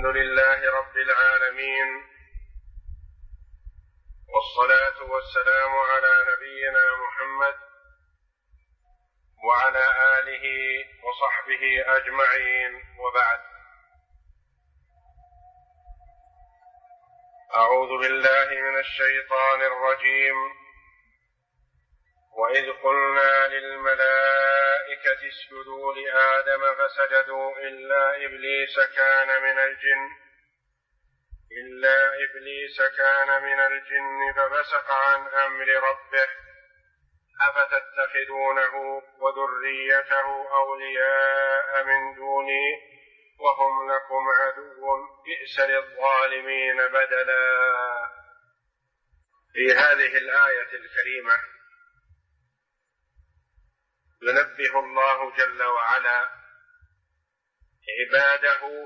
الحمد لله رب العالمين، والصلاة والسلام على نبينا محمد وعلى آله وصحبه أجمعين، وبعد. أعوذ بالله من الشيطان الرجيم. وإذ قلنا للملائكة اسجدوا لآدم فسجدوا إلا إبليس كان من الجن ففسق عن أمر ربه أفتتخذونه وذريته أولياء من دوني وهم لكم عدو بئس للظالمين بدلا. في هذه الآية الكريمة ينبه الله جل وعلا عباده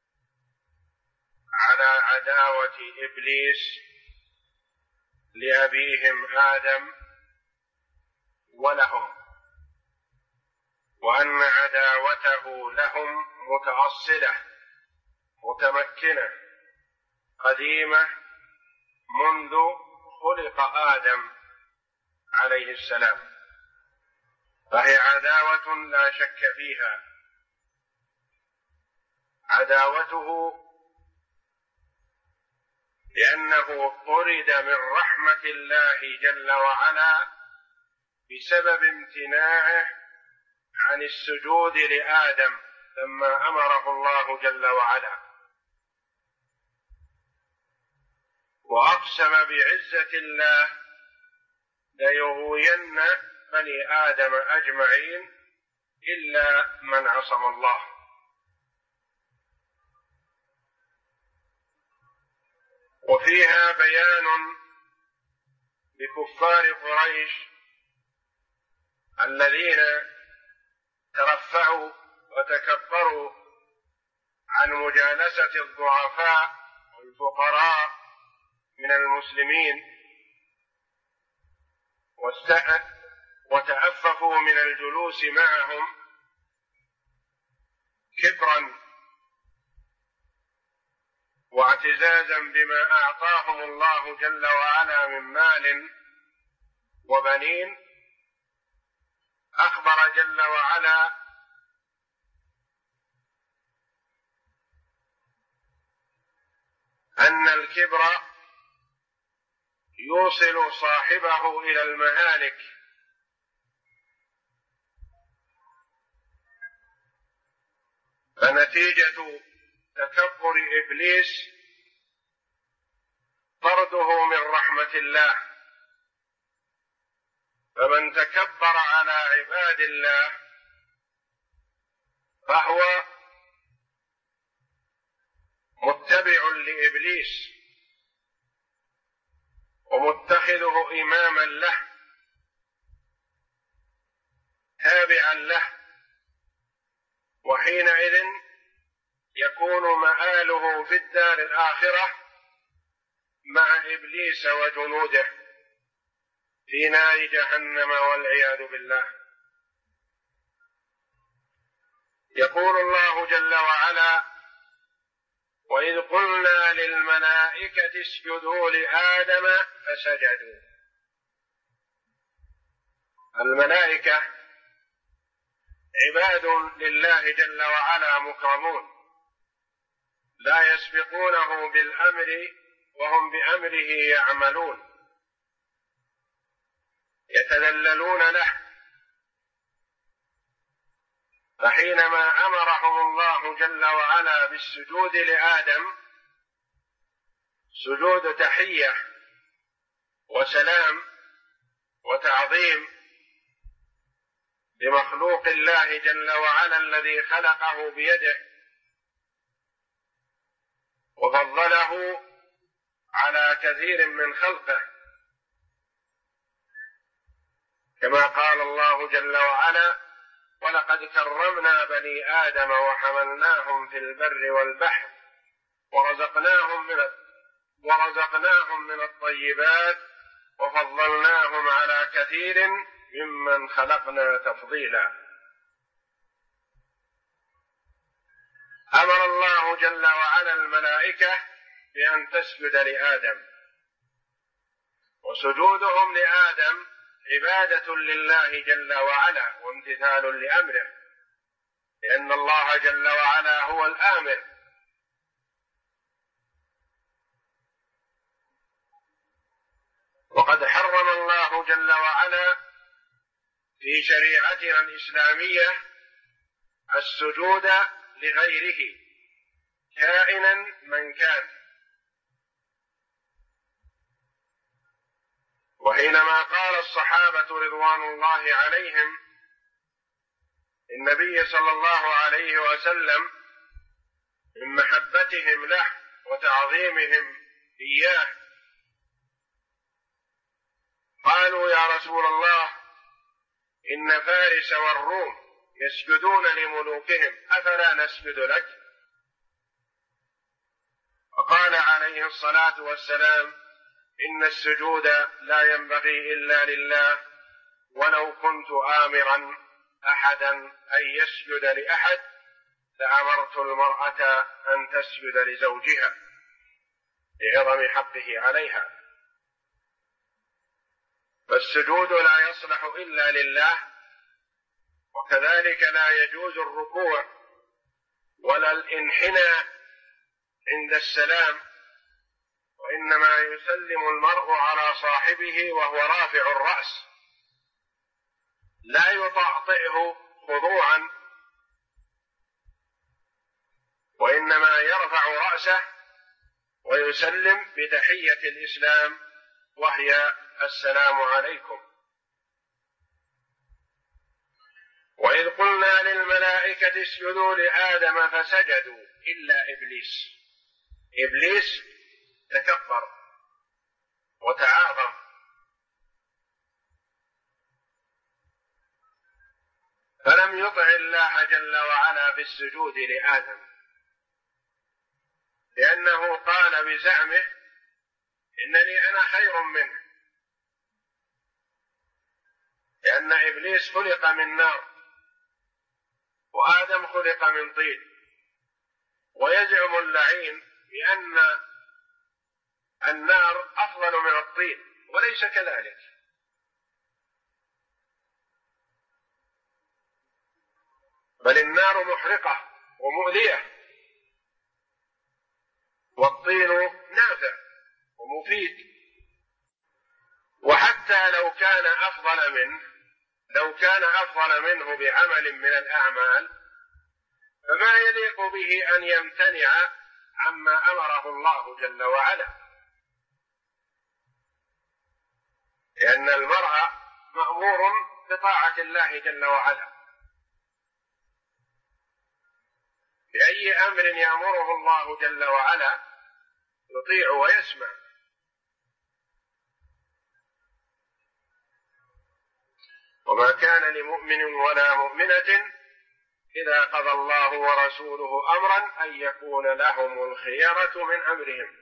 على عداوة إبليس لأبيهم آدم ولهم، وأن عداوته لهم متأصلة متمكنة قديمة منذ خلق آدم عليه السلام، فهي عداوة لا شك فيها. عداوته لأنه طرد من رحمة الله جل وعلا بسبب امتناعه عن السجود لآدم لما أمره الله جل وعلا، وأقسم بعزة الله ليغوين بني آدم أجمعين إلا من عصم الله. وفيها بيان لكفار قريش الذين ترفعوا وتكبروا عن مجالسة الضعفاء والفقراء من المسلمين، وتأففوا من الجلوس معهم كبرا واعتزازا بما أعطاهم الله جل وعلا من مال وبنين. أخبر جل وعلا أن الكبر يوصل صاحبه إلى المهالك، فنتيجة تكبر إبليس طرده من رحمة الله. فمن تكبر على عباد الله فهو متبع لإبليس ومتخذه إماما له تابعا له، وحينئذ يكون مآله في الدار الآخرة مع إبليس وجنوده في نار جهنم والعياذ بالله. يقول الله جل وعلا: وإذ قلنا للملائكة اسجدوا لآدم فسجدوا. الملائكة عباد لله جل وعلا مكرمون، لا يسبقونه بالأمر وهم بأمره يعملون، يتذللون له. فحينما أمرهم الله جل وعلا بالسجود لآدم سجود تحية وسلام وتعظيم لمخلوق الله جل وعلا الذي خلقه بيده وفضله على كثير من خلقه، كما قال الله جل وعلا: ولقد كرمنا بني آدم وحملناهم في البر والبحر ورزقناهم من الطيبات وفضلناهم على كثير ممن خلقنا تفضيلا. أمر الله جل وعلا على الملائكة بأن تسجد لآدم، وسجودهم لآدم عبادة لله جل وعلا وامتثال لأمره، لأن الله جل وعلا هو الآمر. وقد حرم الله جل وعلا في شريعتنا الإسلامية السجود لغيره كائنا من كان. وحينما قال الصحابة رضوان الله عليهم النبي صلى الله عليه وسلم من محبتهم له وتعظيمهم إياه، قالوا يا رسول الله إن فارس والروم يسجدون لملوكهم أفلا نسجد لك؟ فقال عليه الصلاة والسلام إن السجود لا ينبغي إلا لله، ولو كنت آمرا أحدا أن يسجد لأحد لأمرت المرأة أن تسجد لزوجها لعظم حقه عليها. فالسجود لا يصلح إلا لله، وكذلك لا يجوز الركوع ولا الانحناء عند السلام، وإنما يسلم المرء على صاحبه وهو رافع الرأس، لا يطأطئه خضوعا، وإنما يرفع رأسه ويسلم بتحية الإسلام وهي السلام عليكم. وإذ قلنا للملائكة اسجدوا لآدم فسجدوا إلا إبليس. إبليس تكبر وتعاظم، فلم يطع الله جل وعلا بالسجود لآدم، لأنه قال بزعمه إنني أنا خير منه، لأن إبليس خلق من نار وآدم خلق من طين. ويزعم اللعين بأن النار أفضل من الطين، وليس كذلك، بل النار محرقة ومؤذية، والطين نافع ومفيد. وحتى لو كان أفضل منه بعمل من الأعمال، فما يليق به أن يمتنع عما أمره الله جل وعلا، لأن المرء مأمور بطاعة الله جل وعلا. بأي أمر يأمره الله جل وعلا يطيع ويسمع. وما كان لمؤمن ولا مؤمنة إذا قضى الله ورسوله أمرا أن يكون لهم الخيرة من أمرهم.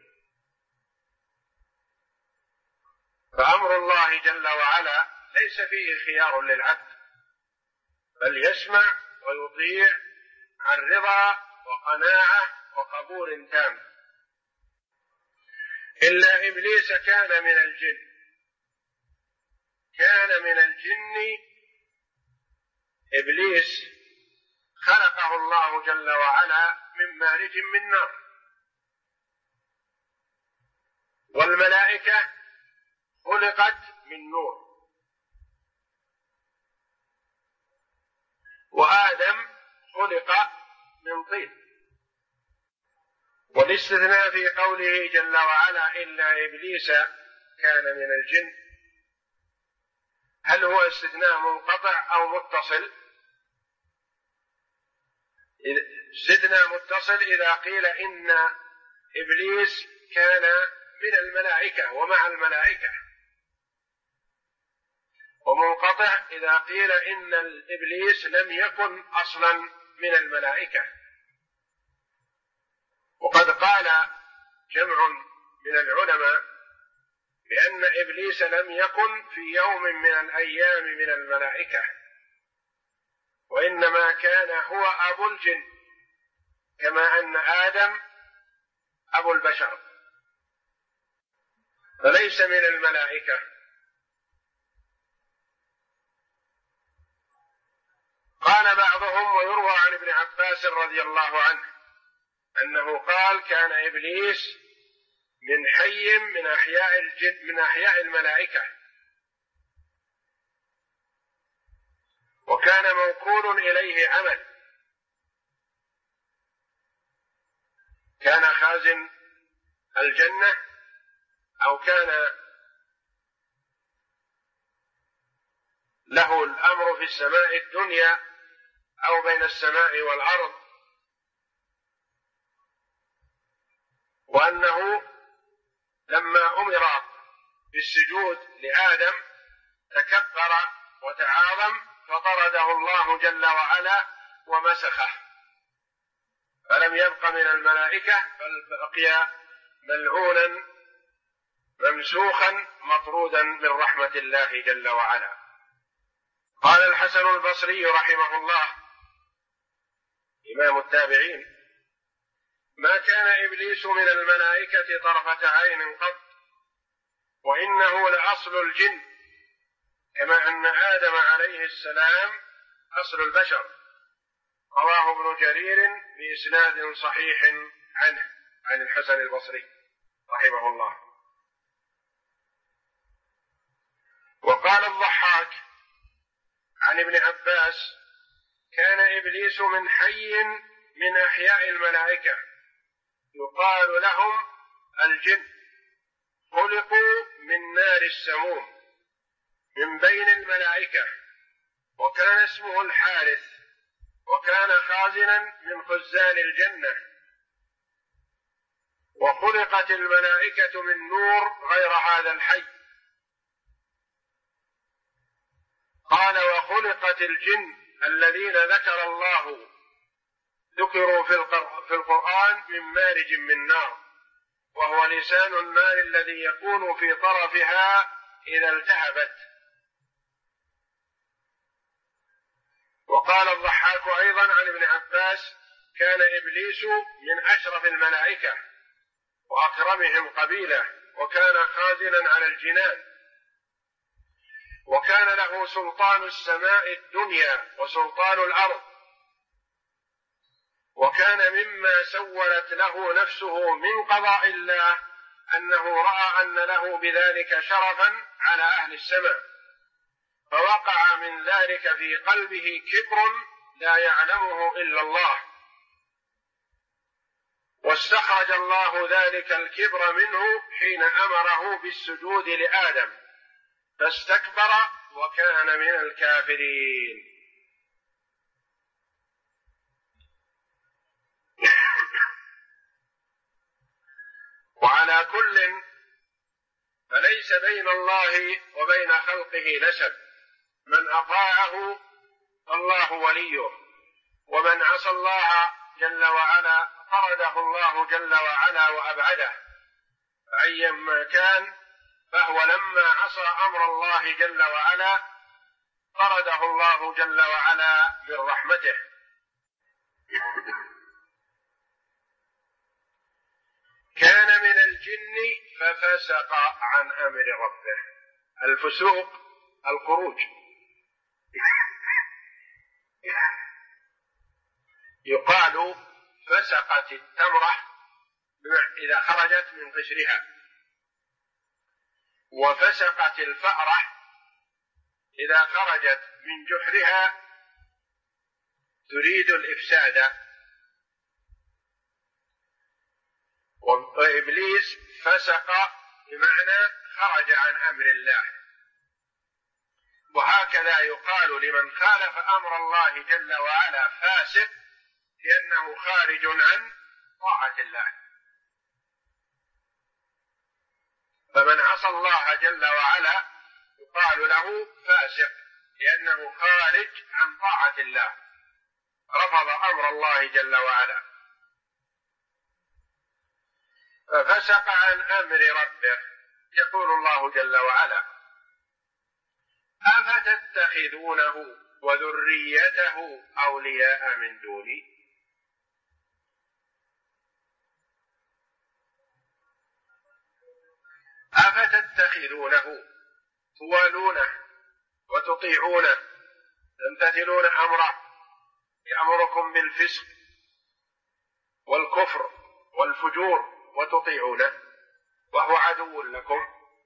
فأمر الله جل وعلا ليس فيه خيار للعبد، بل يسمع ويطيع عن رضا وقناعة وقبول تام. إلا إبليس كان من الجن. إبليس خلقه الله جل وعلا من مارج من نار، والملائكة خلقت من نور، وآدم خلق من طين. والاستثناء في قوله جل وعلا إلا إبليس كان من الجن، هل هو استثناء منقطع أو متصل؟ استثناء متصل إذا قيل إن إبليس كان من الملائكة ومع الملائكة، ومنقطع إذا قيل إن إبليس لم يكن أصلا من الملائكة. وقد قال جمع من العلماء بأن إبليس لم يكن في يوم من الأيام من الملائكة، وإنما كان هو أبو الجن، كما أن آدم أبو البشر، فليس من الملائكة. قال بعضهم، ويروى عن ابن عباس رضي الله عنه أنه قال: كان إبليس من حي من أحياء الجن من أحياء الملائكة، وكان موكول إليه عمل، كان خازن الجنة أو كان له الأمر في السماء الدنيا أو بين السماء والأرض، وأنه لما أمر بالسجود لآدم تكبر وتعاظم فطرده الله جل وعلا ومسخه، فلم يبق من الملائكة بل بقي ملعونا ممسوخا مطرودا من رحمة الله جل وعلا. قال الحسن البصري رحمه الله إمام التابعين: ما كان إبليس من الملائكة طرفة عين قط، وإنه لأصل الجن، كما أن آدم عليه السلام أصل البشر. رواه ابن جرير بإسناد صحيح عنه عن الحسن البصري رحمه الله. وقال الضحاك عن ابن عباس: كان إبليس من حي من أحياء الملائكة يقال لهم الجن، خلقوا من نار السموم من بين الملائكة، وكان اسمه الحارث، وكان خازنا من خزان الجنة، وخلقت الملائكة من نور غير هذا الحي. قال: وخلقت الجن الذين ذكر الله ذكروا في القرآن من مارج من نار، وهو لسان النار الذي يكون في طرفها إذا التهبت. وقال الضحاك أيضا عن ابن عباس: كان إبليس من أشرف الملائكة وأكرمهم قبيلة، وكان خازنا على الجنان، وكان له سلطان السماء الدنيا وسلطان الأرض، وكان مما سولت له نفسه من قضاء الله أنه رأى أن له بذلك شرفا على أهل السماء، فوقع من ذلك في قلبه كبر لا يعلمه إلا الله، واستخرج الله ذلك الكبر منه حين أمره بالسجود لآدم، فاستكبر وكان من الكافرين. وعلى كل فليس بين الله وبين خلقه نسب، من أطاعه فالله وليه، ومن عصى الله جل وعلا طرده الله جل وعلا وأبعده، أيما كان فهو لما عصى أمر الله جل وعلا طرده الله جل وعلا من رحمته. كان من الجن ففسق عن أمر ربه. الفسوق الخروج، يقال فسقت التمرة إذا خرجت من قشرها، وفسقت الفأرة إذا خرجت من جحرها تريد الإفساد. وإبليس فسق بمعنى خرج عن أمر الله، وهكذا يقال لمن خالف أمر الله جل وعلا فاسق، لأنه خارج عن طاعة الله. فمن عصى الله جل وعلا يقال له فاسق، لأنه خارج عن طاعة الله، رفض أمر الله جل وعلا. ففسق عن أمر ربه. يقول الله جل وعلا: أفتتخذونه وذريته أولياء من دوني. أفتتخذونه توالونه وتطيعونه تمتثلون أمره يأمركم بالفسق والكفر والفجور وتطيعونه وهو عدو لكم.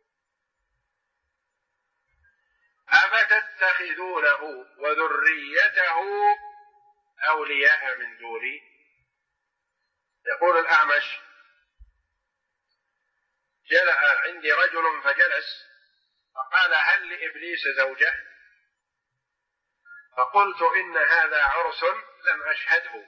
أفتتخذونه وذريته أولياء من دوني. يقول الأعمش: جاء عندي رجل فجلس فقال: هل لإبليس زوجة؟ فقلت: إن هذا عرس لم أشهده.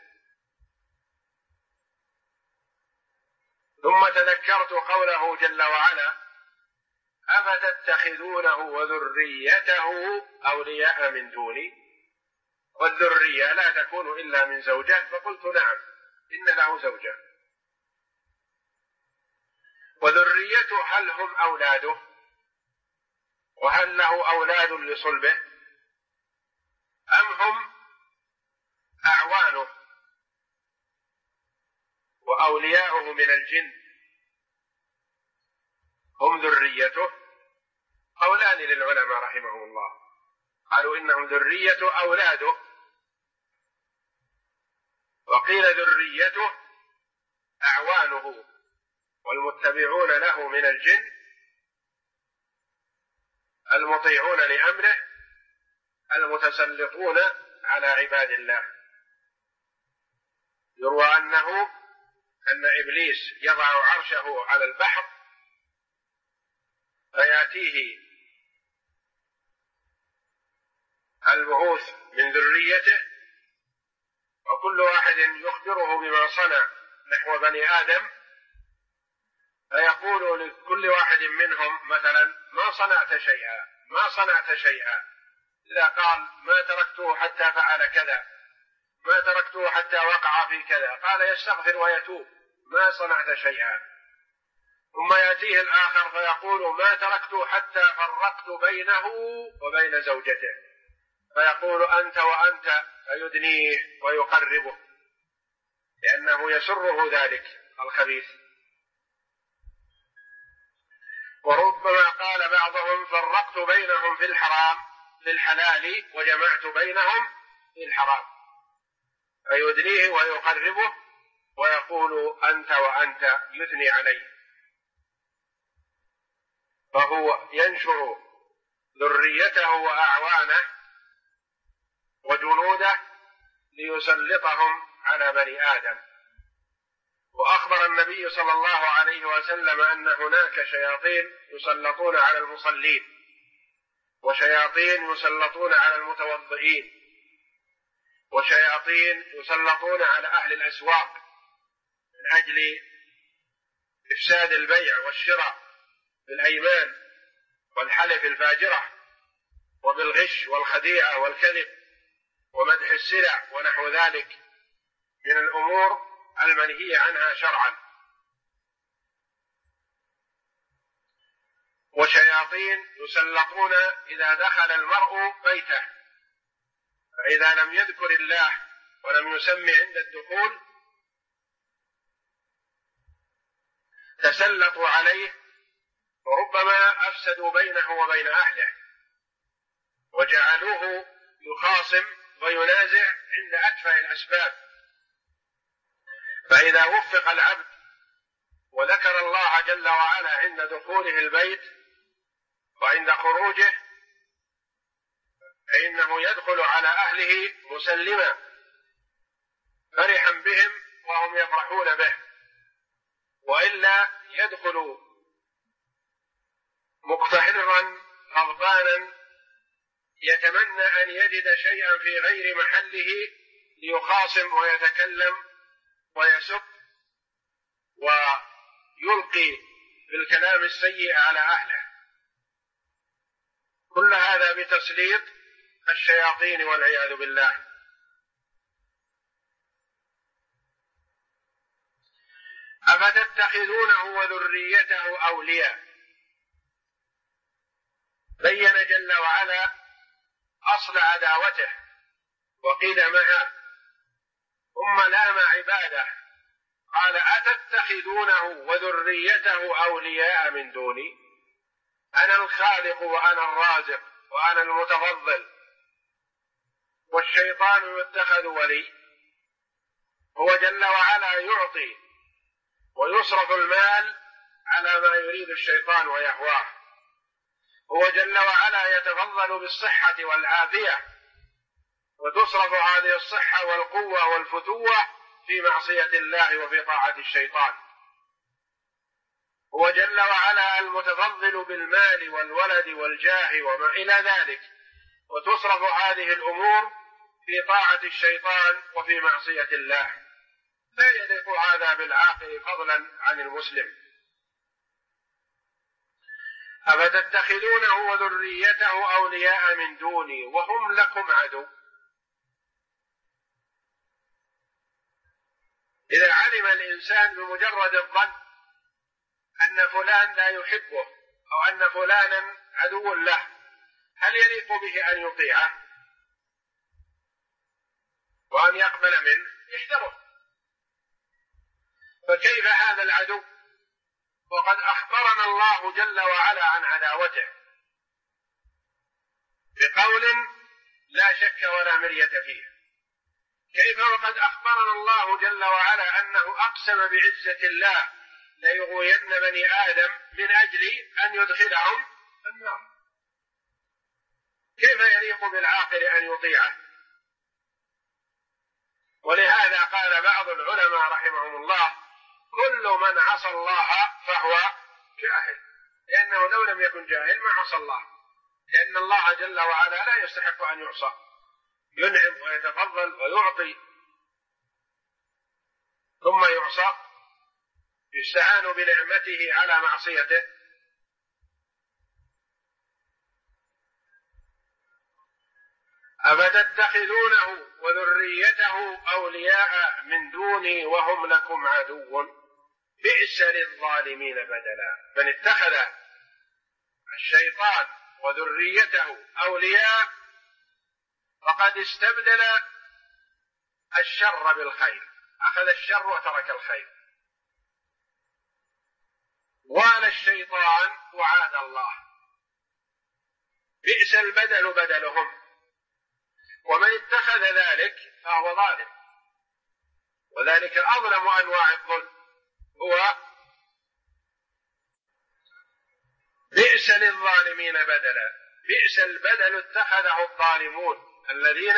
ثم تذكرت قوله جل وعلا: أفتتخذونه وذريته أولياء من دوني، والذرية لا تكون إلا من زوجة، فقلت: نعم، إن له زوجة. وذريته هل هم أولاده؟ وهل له أولاد لصلبه؟ أم هم أعوانه وأولياؤه من الجن؟ هم ذريته. قولان للعلماء رحمهم الله، قالوا إنهم ذرية أولاده، وقيل ذريته أعوانه والمتبعون له من الجن المطيعون لأمره المتسلطون على عباد الله. يروى أن إبليس يضع عرشه على البحر فيأتيه البعوث من ذريته وكل واحد يخبره بما صنع نحو بني آدم، فيقول لكل واحد منهم مثلا: ما صنعت شيئا، ما صنعت شيئا. إذا قال: ما تركته حتى فعل كذا، ما تركته حتى وقع في كذا، قال يستغفر ويتوب: ما صنعت شيئا. ثم يأتيه الآخر فيقول: ما تركته حتى فرقت بينه وبين زوجته، فيقول: أنت وأنت، فيدنيه ويقربه لأنه يسره ذلك الخبيث. وربما قال بعضهم: فرقت بينهم في الحرام في الحلال وجمعت بينهم في الحرام، فيدنيه ويقربه ويقول: أنت وأنت، يثني عليه. فهو ينشر ذريته وأعوانه وجنوده ليسلطهم على بني آدم. وأخبر النبي صلى الله عليه وسلم أن هناك شياطين يسلطون على المصلين، وشياطين يسلطون على المتوضئين، وشياطين يسلطون على أهل الأسواق من أجل إفساد البيع والشراء بالأيمان والحلف الفاجرة وبالغش والخديعة والكذب ومدح السلع ونحو ذلك من الأمور المنهي عنها شرعا. وشياطين يسلطون إذا دخل المرء بيته، فإذا لم يذكر الله ولم يسمي عند الدخول تسلطوا عليه، وربما أفسدوا بينه وبين أهله وجعلوه يخاصم وينازع عند أتفه الأسباب. فإذا وفق العبد وذكر الله جل وعلا عند دخوله البيت وعند خروجه فإنه يدخل على أهله مسلما فرحا بهم وهم يفرحون به، وإلا يدخل مقتحرا غضبانا يتمنى أن يجد شيئا في غير محله ليخاصم ويتكلم ويسب ويلقي بالكلام السيء على أهله. كل هذا بتسليط الشياطين والعياذ بالله. أفتتخذونه وذريته أولياء. بين جل وعلا أصل عداوته وقدمها، ثم لام عباده قال: أتتخذونه وذريته أولياء من دوني. أنا الخالق وأنا الرازق وأنا المتفضل، والشيطان يتخذ ولي. هو جل وعلا يعطي ويصرف المال على ما يريد الشيطان ويهواه. هو جل وعلا يتفضل بالصحة والعافية، وتصرف هذه الصحة والقوة والفتوة في معصية الله وفي طاعة الشيطان. هو جل وعلا المتفضل بالمال والولد والجاه وما إلى ذلك، وتصرف هذه الأمور في طاعة الشيطان وفي معصية الله. لا يليق هذا بالعاقل فضلا عن المسلم. أفتتخذونه وذريته أولياء من دوني وهم لكم عدو. إذا علم الإنسان بمجرد الظن أن فلان لا يحبه أو أن فلانا عدو له، هل يليق به أن يطيعه وأن يقبل منه؟ يحذره. فكيف هذا العدو وقد أخبرنا الله جل وعلا عن عداوته بقول لا شك ولا مرية فيه؟ كيف وقد أخبرنا الله جل وعلا أنه أقسم بعزة الله ليغوين بني آدم من أجل أن يدخلهم النار؟ كيف يليق بالعاقل أن يطيعه؟ ولهذا قال بعض العلماء رحمهم الله: كل من عصى الله فهو جاهل، لأنه لو لم يكن جاهل ما عصى الله، لأن الله جل وعلا لا يستحق أن يعصى، ينعم ويتفضل ويعطي ثم يعصى، يستعان بنعمته على معصيته. أفتتخذونه وذريته أولياء من دوني وهم لكم عدو بئس للظالمين بدلا. من اتخذ الشيطان وذريته أولياء فقد استبدل الشر بالخير، أخذ الشر وترك الخير، وعلى الشيطان وعاد الله. بئس البدل بدلهم، ومن اتخذ ذلك فهو ظالم، وذلك أظلم أنواع الظلم. هو بئس للظالمين بدلا. بئس البدل اتخذه الظالمون الذين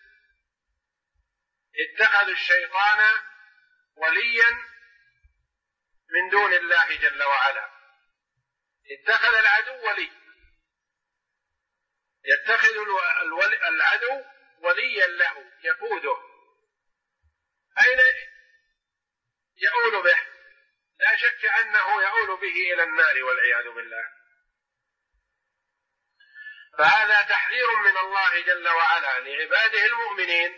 اتخذوا الشيطان وليا من دون الله جل وعلا. اتخذ العدو ولي، يتخذ العدو وليا له يقوده. أين يؤول به؟ لا شك أنه يؤول به إلى النار والعياذ بالله. فهذا تحذير من الله جل وعلا لعباده المؤمنين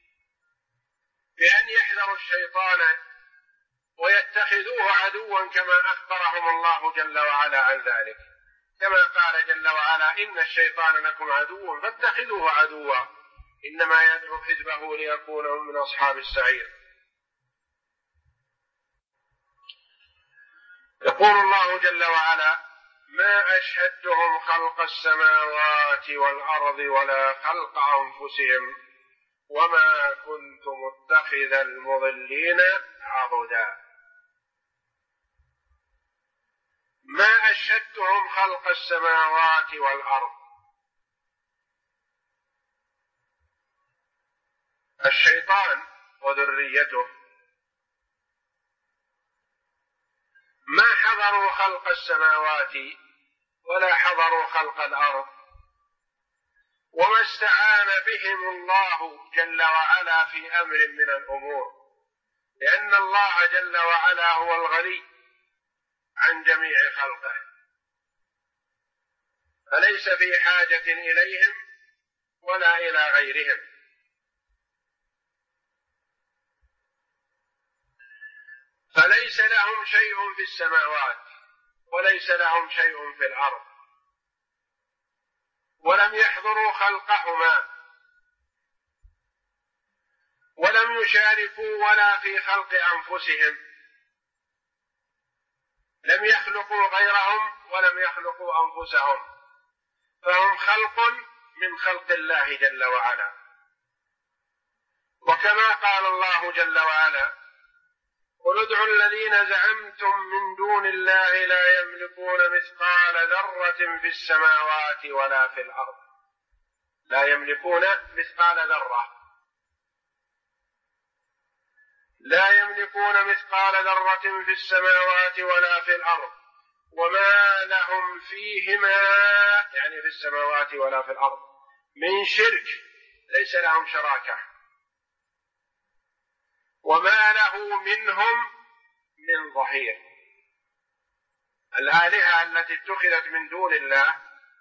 بأن يحذروا الشيطان ويتخذوه عدوا كما أخبرهم الله جل وعلا عن ذلك، كما قال جل وعلا: إن الشيطان لكم عدو فاتخذوه عدوا إنما يدعو حزبه ليكونوا من أصحاب السعير. يقول الله جل وعلا: ما أشهدتهم خلق السماوات والأرض ولا خلق أنفسهم وما كنت متخذ المضلين عضدا. ما أشهدتهم خلق السماوات والأرض. الشيطان وذريته ما حضروا خلق السماوات ولا حضروا خلق الأرض، وما استعان بهم الله جل وعلا في أمر من الأمور، لأن الله جل وعلا هو الغني عن جميع خلقه، فليس في حاجة إليهم ولا إلى غيرهم. فليس لهم شيء في السماوات وليس لهم شيء في الأرض، ولم يحضروا خلقهما ولم يشاركوا ولا في خلق أنفسهم، لم يخلقوا غيرهم ولم يخلقوا أنفسهم، فهم خلق من خلق الله جل وعلا. وكما قال الله جل وعلا: قل ادعوا الذين زعمتم من دون الله لا يملكون مثقال ذرة في السماوات ولا في الأرض. لا يملكون مثقال ذرة، لا يملكون مثقال ذرة في السماوات ولا في الأرض وما لهم فيهما، يعني في السماوات ولا في الأرض، من شرك، ليس لهم شراكة، وما له منهم من ظهير. الآلهة التي اتخذت من دون الله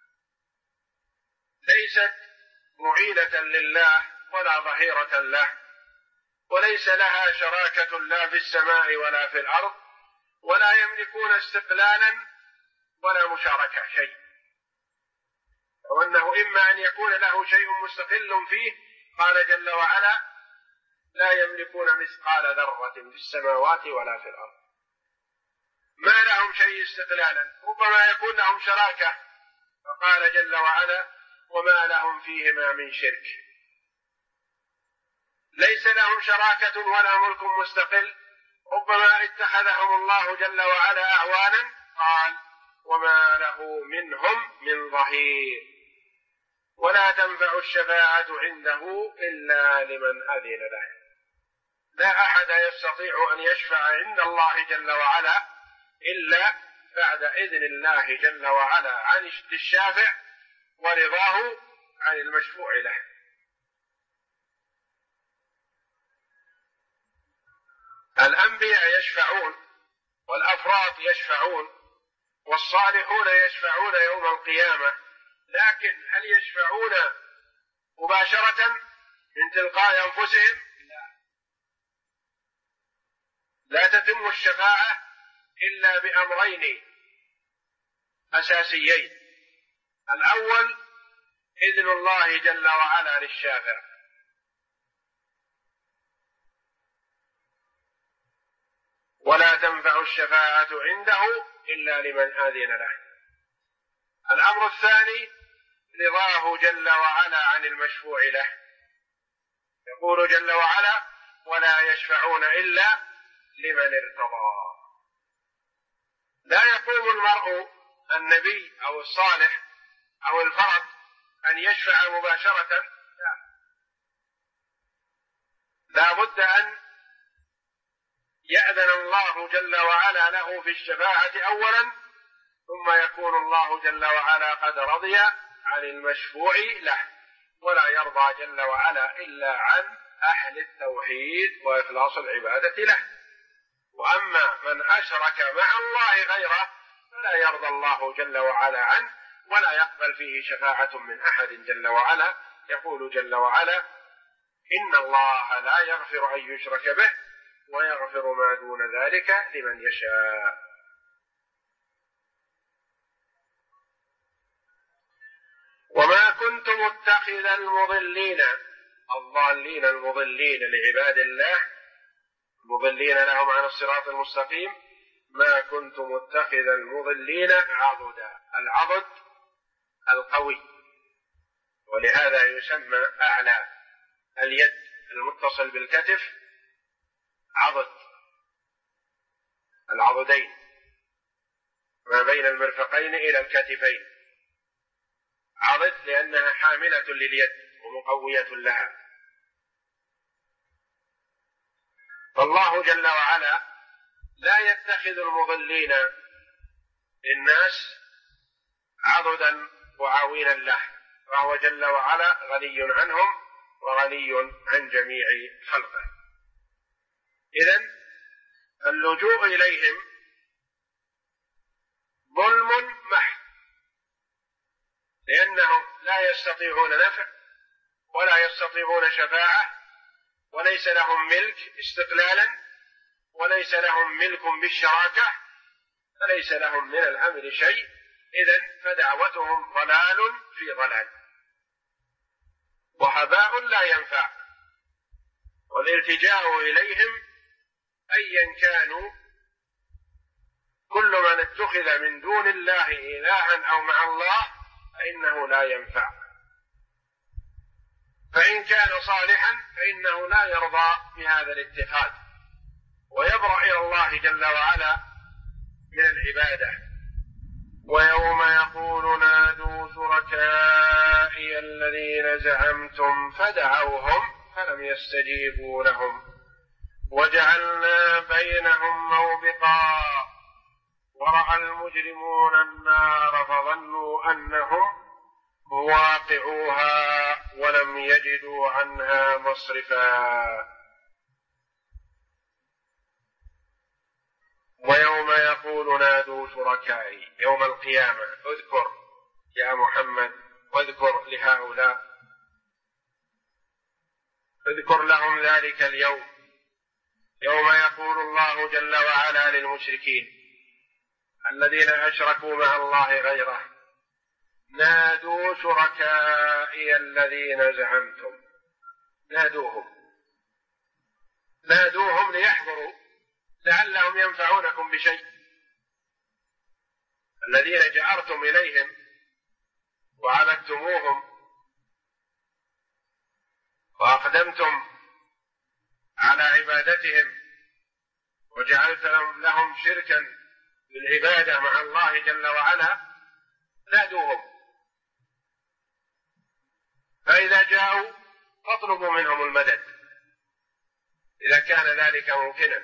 ليست معينة لله ولا ظهيرة له، وليس لها شراكة لا في السماء ولا في الأرض، ولا يملكون استقلالا ولا مشاركة شيء، وأنه إما أن يكون له شيء مستقل فيه. قال جل وعلا: لا يملكون مثقال ذرة في السماوات ولا في الأرض. ما لهم شيء استقلالا، ربما يكون لهم شراكة، فقال جل وعلا: وما لهم فيهما من شرك. ليس لهم شراكة ولا ملك مستقل، ربما اتخذهم الله جل وعلا أعوانا، قال: وما له منهم من ظهير، ولا تنفع الشفاعة عنده إلا لمن أذن له. لا أحد يستطيع أن يشفع عند الله جل وعلا إلا بعد إذن الله جل وعلا عن الشافع ورضاه عن المشفوع له. الأنبياء يشفعون، والأفراد يشفعون، والصالحون يشفعون يوم القيامة، لكن هل يشفعون مباشرة من تلقاء أنفسهم؟ لا تتم الشفاعة إلا بأمرين أساسيين: الأول إذن الله جل وعلا للشافع، ولا تنفع الشفاعة عنده إلا لمن آذن له. الأمر الثاني رضاه جل وعلا عن المشفوع له. يقول جل وعلا: ولا يشفعون إلا لمن ارتضى. لا يقوم المرء النبي أو الصالح أو الفرد أن يشفع مباشرة، لا بد أن يأذن الله جل وعلا له في الشفاعة أولا، ثم يكون الله جل وعلا قد رضي عن المشفوع له. ولا يرضى جل وعلا إلا عن أهل التوحيد وإخلاص العبادة له. وأما من أشرك مع الله غيره فلا يرضى الله جل وعلا عنه، ولا يقبل فيه شفاعة من أحد جل وعلا. يقول جل وعلا: إن الله لا يغفر أن يشرك به ويغفر ما دون ذلك لمن يشاء. وما كنت متخذ المضلين، الضالين المضلين لعباد الله، المضلين لهم عن الصراط المستقيم، ما كنت متخذ المضلين عضدا. العضد القوي، ولهذا يسمى أعلى اليد المتصل بالكتف عضد، العضدين ما بين المرفقين إلى الكتفين عضد، لأنها حاملة لليد ومقوية لها. فالله جل وعلا لا يتخذ المضلين للناس عضدا وعاونا له، فهو جل وعلا غني عنهم وغني عن جميع خلقه. إذن اللجوء إليهم ظلم محض، لأنهم لا يستطيعون نفع ولا يستطيعون شفاعة، وليس لهم ملك استقلالا، وليس لهم ملك بالشراكة، فليس لهم من الأمر شيء. إذن فدعوتهم ضلال في ضلال وهباء لا ينفع. والالتجاء إليهم أيا كانوا كل من اتخذ من دون الله إلها أو مع الله فإنه لا ينفع. فإن كان صالحا فإنه لا يرضى بهذا الاتخاذ ويبرأ إلى الله جل وعلا من العبادة. ويوم يقول نادوا شركائي الذين زعمتم فدعوهم فلم يستجيبوا لهم وجعلنا بينهم موبقا ورأى المجرمون النار فظنوا أنهم مواقعوها ولم يجدوا عنها مصرفا. ويوم يقول نادوا شركائي يوم القيامة اذكر يا محمد واذكر لهؤلاء اذكر لهم ذلك اليوم يوم يقول الله جل وعلا للمشركين الذين أشركوا مع الله غيره نادوا شركائي الذين زعمتم. نادوهم ليحضروا لعلهم ينفعونكم بشيء. الذين جأرتم إليهم وعبدتموهم وأقدمتم على عبادتهم وجعلت لهم شركا بالعبادة مع الله جل وعلا نادوهم. فإذا جاءوا فاطلبوا منهم المدد إذا كان ذلك ممكنا.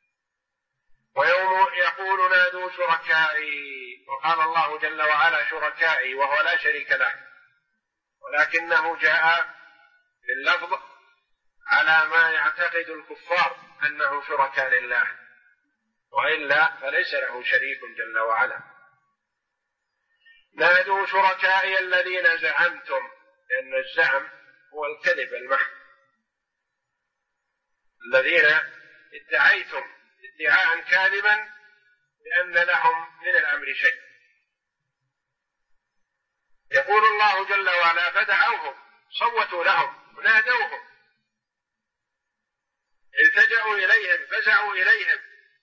ويوم يقول نادوا شركائي وقال الله جل وعلا شركائي وهو لا شريك له ولكنه جاء باللفظ على ما يعتقد الكفار أنه شركاء لله وإلا فليس له شريك جل وعلا. نادوا شركائي الذين زعمتم لأن الزعم هو الكذب المحض الذين ادعيتم ادعاء كاذبا بأن لهم من الأمر شيء. يقول الله جل وعلا فدعوهم صوتوا لهم ونادوهم التجأوا إليهم فزعوا إليهم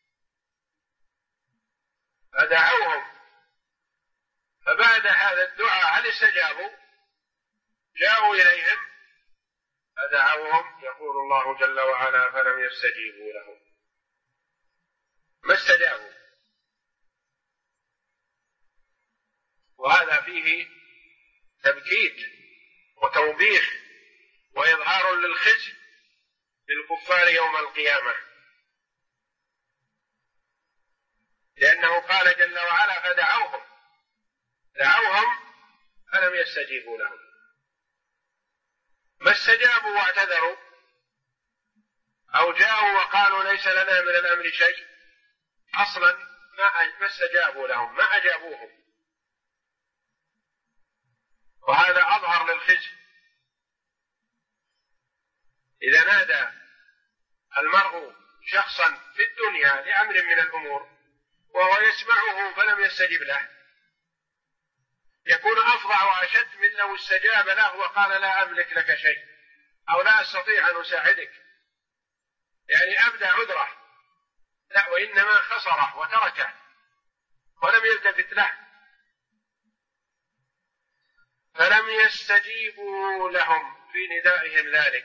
فدعوهم. فبعد هذا الدعاء هل استجابوا؟ جاءوا إليهم فدعوهم يقول الله جل وعلا فلم يستجيبوا لهم ما استجابوا. وهذا فيه تبكيت وتوبيخ وإظهار للخزي للكفار يوم القيامة لأنه قال جل وعلا فدعوهم فلم يستجيبوا لهم. ما استجابوا واعتذروا أو جاءوا وقالوا ليس لنا من الأمر شيء أصلا ما استجابوا لهم ما أجابوهم. وهذا أظهر للخزي. إذا نادى المرء شخصا في الدنيا لأمر من الأمور وهو يسمعه فلم يستجب له يكون أفظع وأشد من لو استجاب له وقال لا أملك لك شيء أو لا أستطيع أن أساعدك يعني أبدى عذره لا وإنما خسره وتركه ولم يلتفت له. فلم يستجيبوا لهم في ندائهم ذلك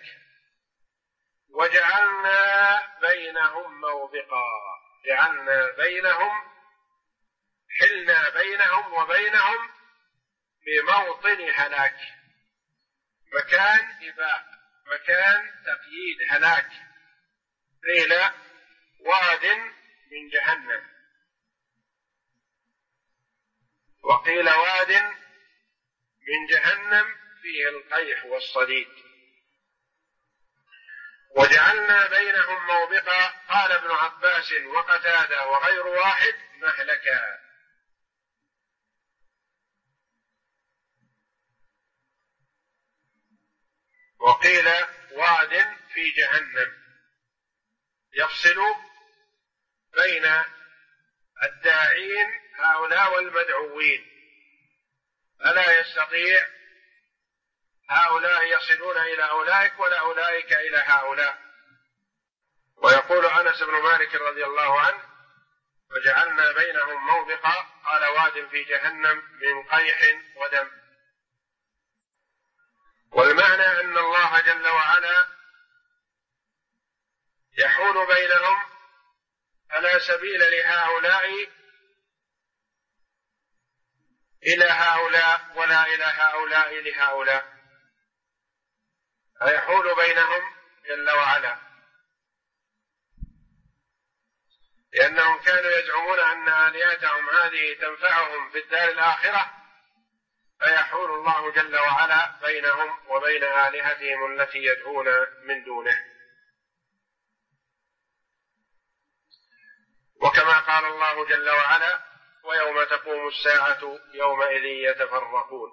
وجعلنا بينهم موبقا جعلنا بينهم حلنا بينهم وبينهم بموطن هلاك مكان إباء مكان تقييد هلاك قيل واد من جهنم وقيل واد من جهنم فيه القيح والصديد. وجعلنا بينهم موبقا قال ابن عباس وقتادة وغير واحد مهلكا. وقيل واد في جهنم يفصل بين الداعين هؤلاء والمدعوين فلا يستطيع هؤلاء يصلون إلى أولئك ولا أولئك إلى هؤلاء. ويقول أنس بن مالك رضي الله عنه وجعلنا بينهم موبقا قال واد في جهنم من قيح ودم. والمعنى أن الله جل وعلا يحول بينهم فلا سبيل لهؤلاء إلى هؤلاء ولا إلى هؤلاء لهؤلاء، فيحول بينهم جل وعلا، لأنهم كانوا يزعمون أن آلهتهم هذه تنفعهم في الدار الآخرة، فيحول الله جل وعلا بينهم وبين آلهتهم التي يدعون من دونه. وكما قال الله جل وعلا ويوم تقوم الساعة يومئذ يتفرقون.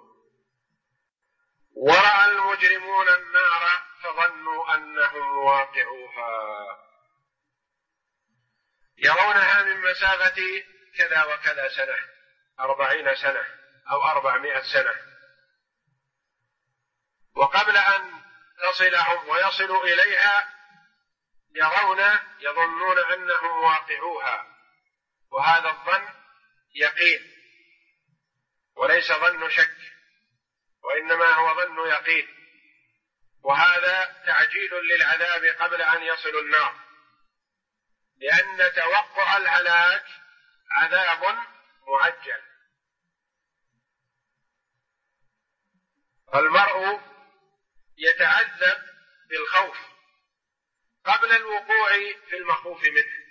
ورأى المجرمون النار فظنوا أنهم واقعوها، يرونها من مسافة كذا وكذا سنة، 40 سنة أو 400 سنة، وقبل أن تصلهم ويصلوا إليها يظنون أنهم واقعوها، وهذا الظن يقين وليس ظن شك، وإنما هو ظن يقين، وهذا تعجيل للعذاب قبل أن يصلوا النار، لأن توقع الهلاك عذاب معجل. فالمرء يتعذب بالخوف قبل الوقوع في المخوف منه،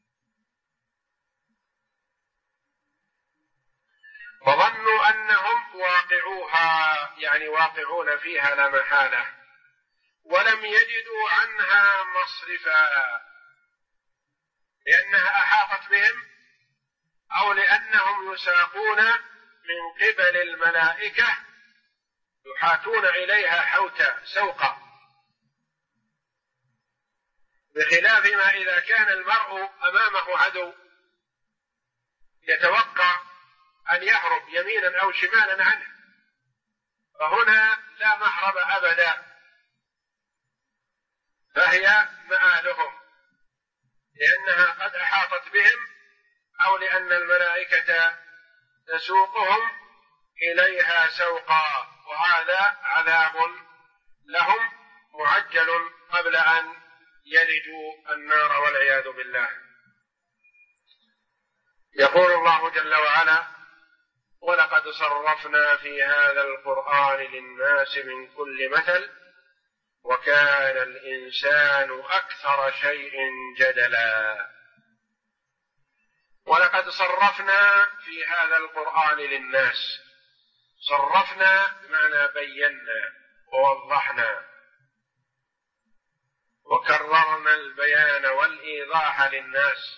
فظنوا أنهم واقعوها يعني واقعون فيها لا محالة، ولم يجدوا عنها مصرفا، لأنها أحاطت بهم أو لأنهم يساقون من قبل الملائكة، يحاتون إليها حوتا سوقا، بخلاف ما إذا كان المرء أمامه عدو يتوقع أن يهرب يمينا أو شمالا عنه، فهنا لا مهرب أبدا، فهي مآلهم، لأنها قد أحاطت بهم أو لأن الملائكة تسوقهم إليها سوقا، وهذا عذاب لهم معجل قبل أن يلجوا النار والعياذ بالله. يقول الله جل وعلا ولقد صرفنا في هذا القرآن للناس من كل مثل وكان الإنسان أكثر شيء جدلا. ولقد صرفنا في هذا القرآن للناس، صرفنا بمعنى بينا ووضحنا وكررنا البيان والإيضاح للناس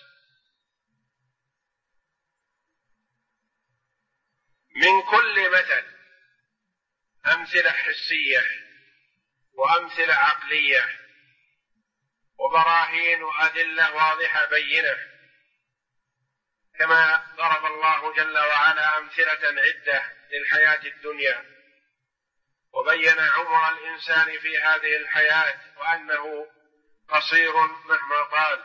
من كل مثل، أمثلة حسية وأمثلة عقلية وبراهين وأدلة واضحة بينة، كما ضرب الله جل وعلا أمثلة عدة للحياة الدنيا، وبين عمر الإنسان في هذه الحياة وأنه قصير مهما طال،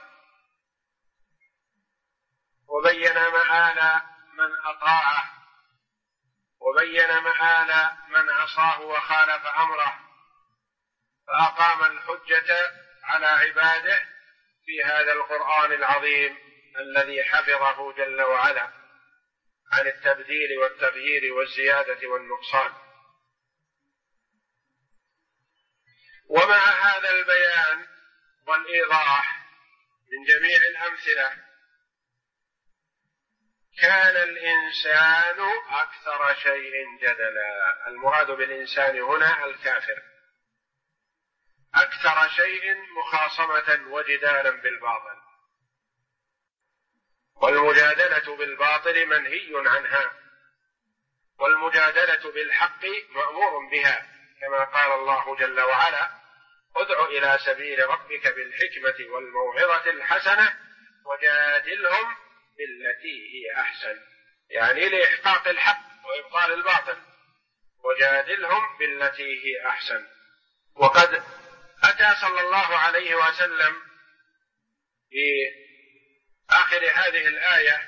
وبين مآل من أطاعه وبين مآل من عصاه وخالف أمره، فأقام الحجة على عباده في هذا القرآن العظيم الذي حفظه جل وعلا عن التبديل والتغيير والزيادة والنقصان. ومع هذا البيان والإيضاح من جميع الأمثلة كان الإنسان أكثر شيء جدلا. المراد بالإنسان هنا الكافر، أكثر شيء مخاصمة وجدالا بالباطل، والمجادلة بالباطل منهي عنها، والمجادلة بالحق مأمور بها، كما قال الله جل وعلا ادع إلى سبيل ربك بالحكمة والموعظة الحسنة وجادلهم بالتي هي أحسن، يعني لإحقاق الحق وإبطال الباطل، وجادلهم بالتي هي أحسن. وقد أتى صلى الله عليه وسلم في آخر هذه الآية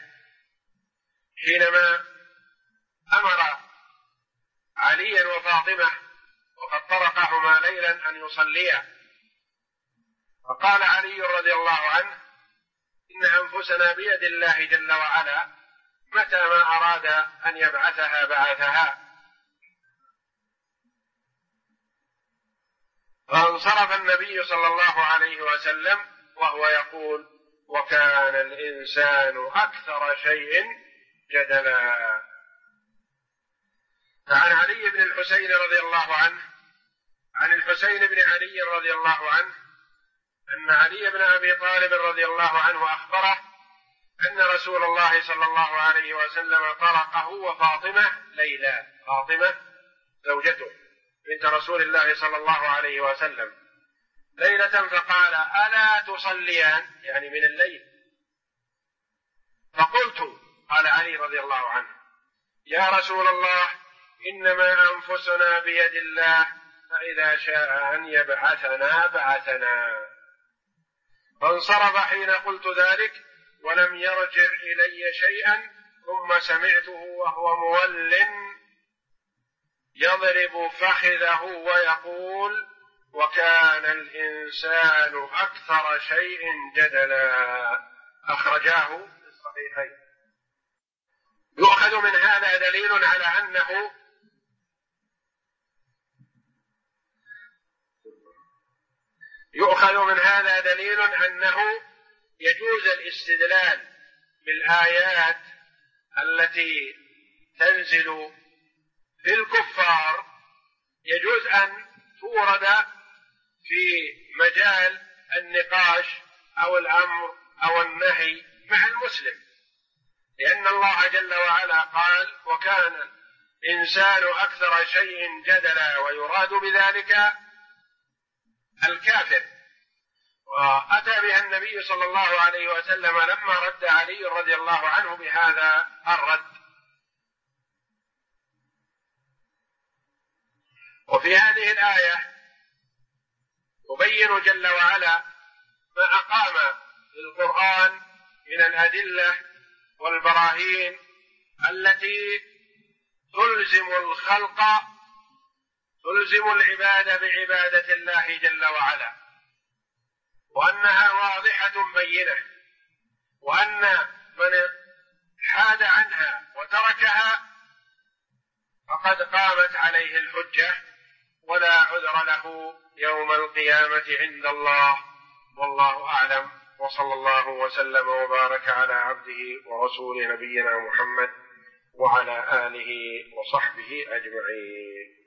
حينما أمر عليا وفاطمة وقد طرقهما ليلا أن يصليا، فقال علي رضي الله عنه: إن أنفسنا بيد الله جل وعلا، متى ما أراد أن يبعثها بعثها. فانصرف النبي صلى الله عليه وسلم وهو يقول: وكان الإنسان أكثر شيء جدلا. فعن علي بن الحسين رضي الله عنه، عن الحسين بن علي رضي الله عنه، أن علي بن أبي طالب رضي الله عنه أخبره أن رسول الله صلى الله عليه وسلم طرقه وفاطمة ليلا، فاطمة زوجته بنت رسول الله صلى الله عليه وسلم ليلة، فقال: ألا تصليان؟ يعني من الليل. فقلت، قال علي رضي الله عنه: يا رسول الله، إنما أنفسنا بيد الله، فإذا شاء أن يبعثنا بعثنا. فانصرف حين قلت ذلك ولم يرجع إلي شيئا، ثم سمعته وهو مول يضرب فخذه ويقول: وكان الإنسان أكثر شيء جدلا. أخرجاه في الصحيحين. يؤخذ من هذا دليل على أنه يجوز الاستدلال بالآيات التي تنزل في الكفار، يجوز أن تورد في مجال النقاش أو الأمر أو النهي مع المسلم، لأن الله جل وعلا قال: وكان الإنسان أكثر شيء جدلا، ويراد بذلك الكافر. وأتى بها النبي صلى الله عليه وسلم لما رد علي رضي الله عنه بهذا الرد. وفي هذه الآية يبين جل وعلا ما أقام في القرآن من الأدلة والبراهين التي تلزم الخلق، تلزم العباد بعبادة الله جل وعلا، وأنها واضحة بينة، وأن من حاد عنها وتركها فقد قامت عليه الحجة ولا عذر له يوم القيامة عند الله. والله أعلم، وصلى الله وسلم وبارك على عبده ورسوله نبينا محمد وعلى آله وصحبه أجمعين.